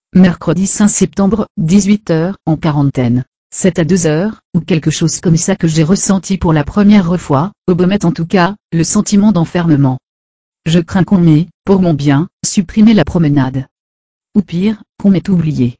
Mercredi 5 septembre, 18h, en quarantaine. C'est à 2h, ou quelque chose comme ça que j'ai ressenti pour la première fois, au Baumettes en tout cas, le sentiment d'enfermement. Je crains qu'on m'ait, pour mon bien, supprimé la promenade. Ou pire, qu'on m'ait oublié.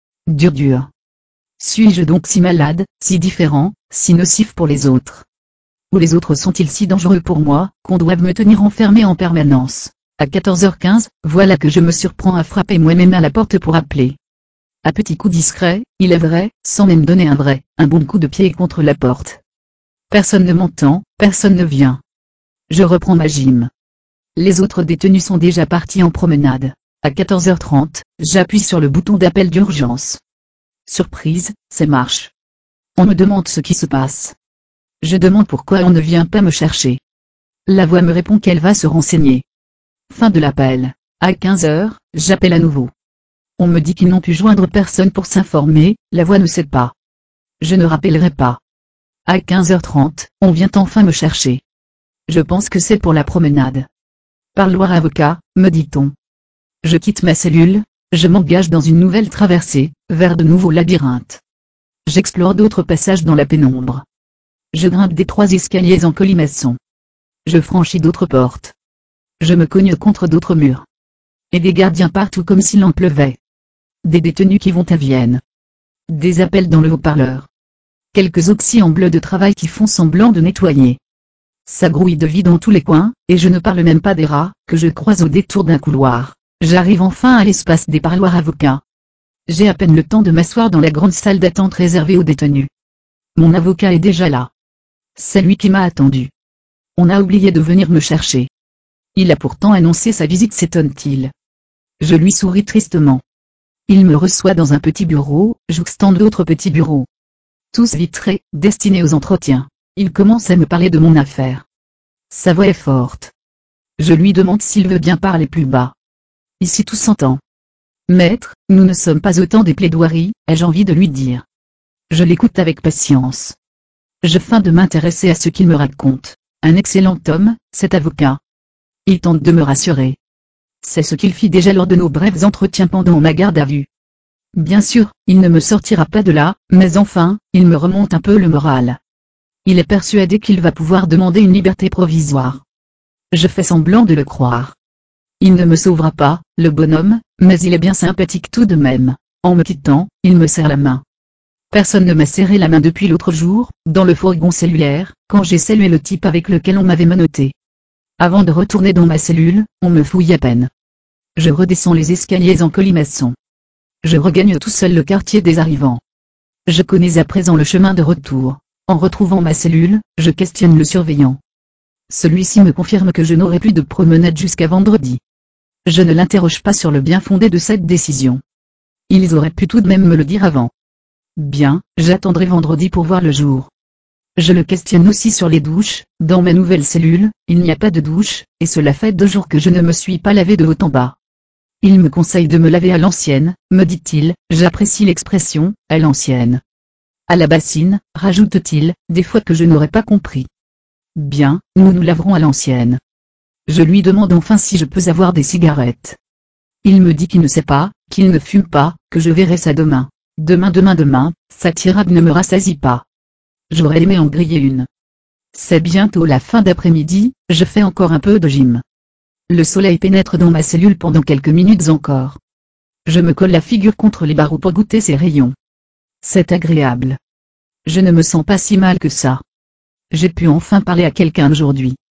Dur. Suis-je donc si malade, si différent, si nocif pour les autres? Ou les autres sont-ils si dangereux pour moi, qu'on doive me tenir enfermé en permanence? À 14h15, voilà que je me surprends à frapper moi-même à la porte pour appeler. À petits coups discrets, il est vrai, sans même donner un bon coup de pied contre la porte. Personne ne m'entend, personne ne vient. Je reprends ma gym. Les autres détenus sont déjà partis en promenade. À 14h30, j'appuie sur le bouton d'appel d'urgence. Surprise, c'est marche. On me demande ce qui se passe. Je demande pourquoi on ne vient pas me chercher. La voix me répond qu'elle va se renseigner. Fin de l'appel. À 15h, j'appelle à nouveau. On me dit qu'ils n'ont pu joindre personne pour s'informer, la voix ne cède pas. Je ne rappellerai pas. À 15h30, on vient enfin me chercher. Je pense que c'est pour la promenade. Parloir avocat, me dit-on. Je quitte ma cellule, je m'engage dans une nouvelle traversée, vers de nouveaux labyrinthes. J'explore d'autres passages dans la pénombre. Je grimpe des 3 escaliers en colimaçon. Je franchis d'autres portes. Je me cogne contre d'autres murs. Et des gardiens partout comme s'il en pleuvait. Des détenus qui vont à Vienne. Des appels dans le haut-parleur. Quelques oxys en bleu de travail qui font semblant de nettoyer. Ça grouille de vie dans tous les coins, et je ne parle même pas des rats, que je croise au détour d'un couloir. J'arrive enfin à l'espace des parloirs avocats. J'ai à peine le temps de m'asseoir dans la grande salle d'attente réservée aux détenus. Mon avocat est déjà là. C'est lui qui m'a attendu. On a oublié de venir me chercher. Il a pourtant annoncé sa visite, s'étonne-t-il. Je lui souris tristement. Il me reçoit dans un petit bureau, jouxtant d'autres petits bureaux. Tous vitrés, destinés aux entretiens. Il commence à me parler de mon affaire. Sa voix est forte. Je lui demande s'il veut bien parler plus bas. Ici tout s'entend. Maître, nous ne sommes pas au temps des plaidoiries, ai-je envie de lui dire. Je l'écoute avec patience. Je feins de m'intéresser à ce qu'il me raconte. Un excellent homme, cet avocat. Il tente de me rassurer. C'est ce qu'il fit déjà lors de nos brefs entretiens pendant ma garde à vue. Bien sûr, il ne me sortira pas de là, mais enfin, il me remonte un peu le moral. Il est persuadé qu'il va pouvoir demander une liberté provisoire. Je fais semblant de le croire. Il ne me sauvera pas, le bonhomme, mais il est bien sympathique tout de même. En me quittant, il me serre la main. Personne ne m'a serré la main depuis l'autre jour, dans le fourgon cellulaire, quand j'ai salué le type avec lequel on m'avait menotté. Avant de retourner dans ma cellule, on me fouille à peine. Je redescends les escaliers en colimaçon. Je regagne tout seul le quartier des arrivants. Je connais à présent le chemin de retour. En retrouvant ma cellule, je questionne le surveillant. Celui-ci me confirme que je n'aurai plus de promenade jusqu'à vendredi. Je ne l'interroge pas sur le bien fondé de cette décision. Ils auraient pu tout de même me le dire avant. Bien, j'attendrai vendredi pour voir le jour. Je le questionne aussi sur les douches. Dans ma nouvelle cellule, il n'y a pas de douche, et cela fait 2 jours que je ne me suis pas lavé de haut en bas. Il me conseille de me laver à l'ancienne, me dit-il, j'apprécie l'expression, à l'ancienne. À la bassine, rajoute-t-il, des fois que je n'aurais pas compris. Bien, nous nous laverons à l'ancienne. Je lui demande enfin si je peux avoir des cigarettes. Il me dit qu'il ne sait pas, qu'il ne fume pas, que je verrai ça demain. Demain, sa tirade ne me rassasie pas. J'aurais aimé en griller une. C'est bientôt la fin d'après-midi, je fais encore un peu de gym. Le soleil pénètre dans ma cellule pendant quelques minutes encore. Je me colle la figure contre les barreaux pour goûter ses rayons. C'est agréable. Je ne me sens pas si mal que ça. J'ai pu enfin parler à quelqu'un aujourd'hui.